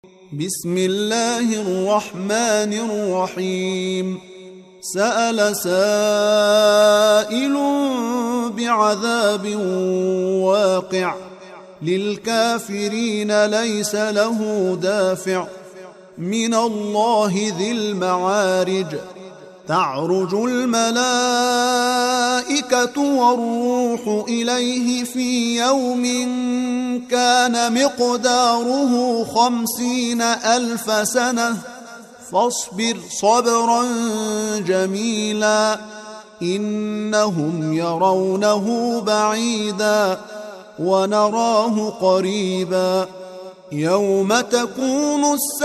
بسم الله الرحمن الرحيم سأل سائل بعذاب واقع للكافرين ليس له دافع من الله ذي المعارج تعرج الملائكة والروح إليه في يوم كان مقداره 50,000 سنة فاصبر صبرا جميلا إنهم يرونه بعيدا ونراه قريبا يوم تكون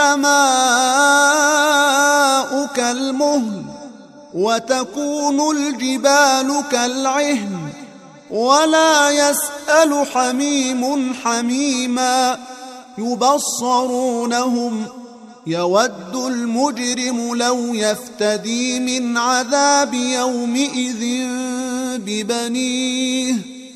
السماء كالمهل وتكون الجبال كالعهن ولا يسأل حميم حميما يبصرونهم يود المجرم لو يفتدي من عذاب يومئذ ببنيه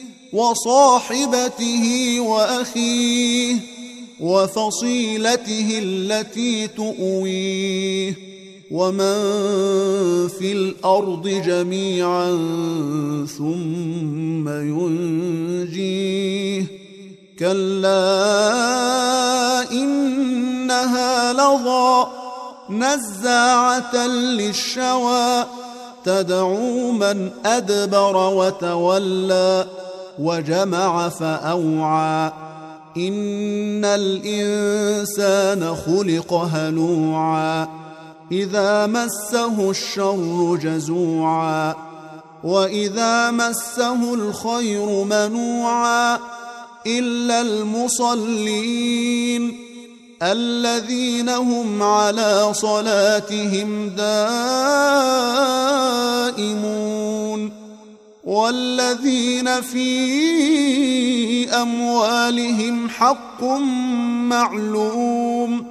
وصاحبته وأخيه وفصيلته التي تؤويه ومن في الأرض جميعا ثم ينجيه كلا إنها لظى نزاعة للشوى تدعو من أدبر وتولى وجمع فأوعى إن الإنسان خلق هلوعا إذا مسه الشر جزوعا وإذا مسه الخير منوعا إلا المصلين الذين هم على صلاتهم دائمون والذين في أموالهم حق معلوم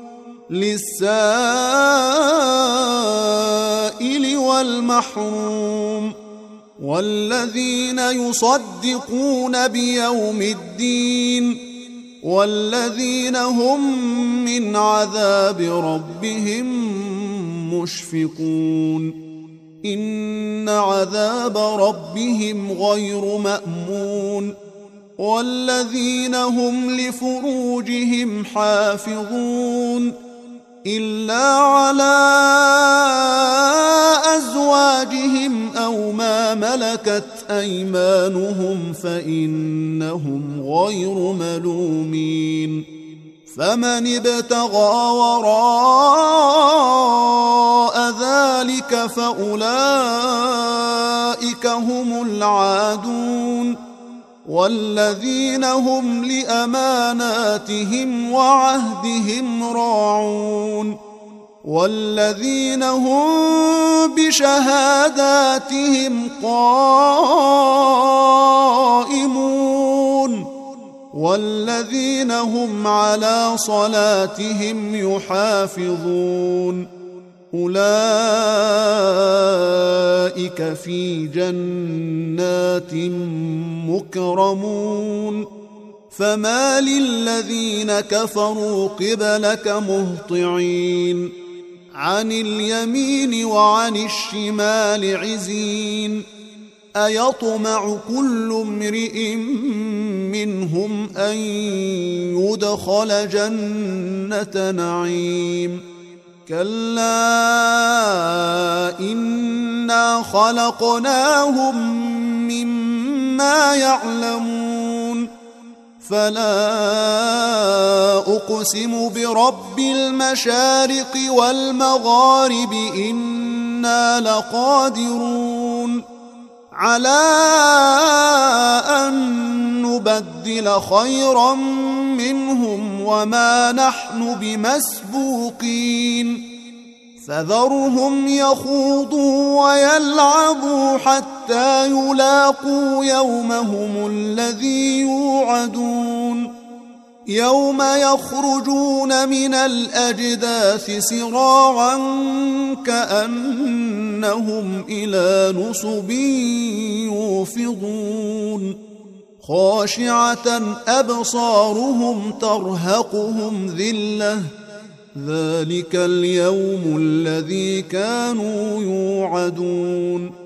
للسائل والمحروم والذين يصدقون بيوم الدين والذين هم من عذاب ربهم مشفقون إن عذاب ربهم غير مأمون والذين هم لفروجهم حافظون إلا على أزواجهم أو ما ملكت أيمانهم فإنهم غير ملومين فمن ابتغى وراء ذلك فأولئك هم العادون والذين هم لأماناتهم وعهدهم راعون والذين هم بشهاداتهم قائمون والذين هم على صلاتهم يحافظون أولئك في جنات مكرمون فما للذين كفروا قبلك مهطعين عن اليمين وعن الشمال عزين أيطمع كل امرئ منهم أن يدخل جنة نعيم كلا إنا خلقناهم مما يعلمون فلا أقسم برب المشارق والمغارب إنا لقادرون على أن نبدل خيرا منهم وما نحن بمسبوقين فذرهم يخوضوا ويلعبوا حتى يلاقوا يومهم الذي يوعدون يوم يخرجون من الأجداث سراعا كأنهم إلى نصب يوفضون خاشعة أبصارهم ترهقهم ذلة ذلك اليوم الذي كانوا يوعدون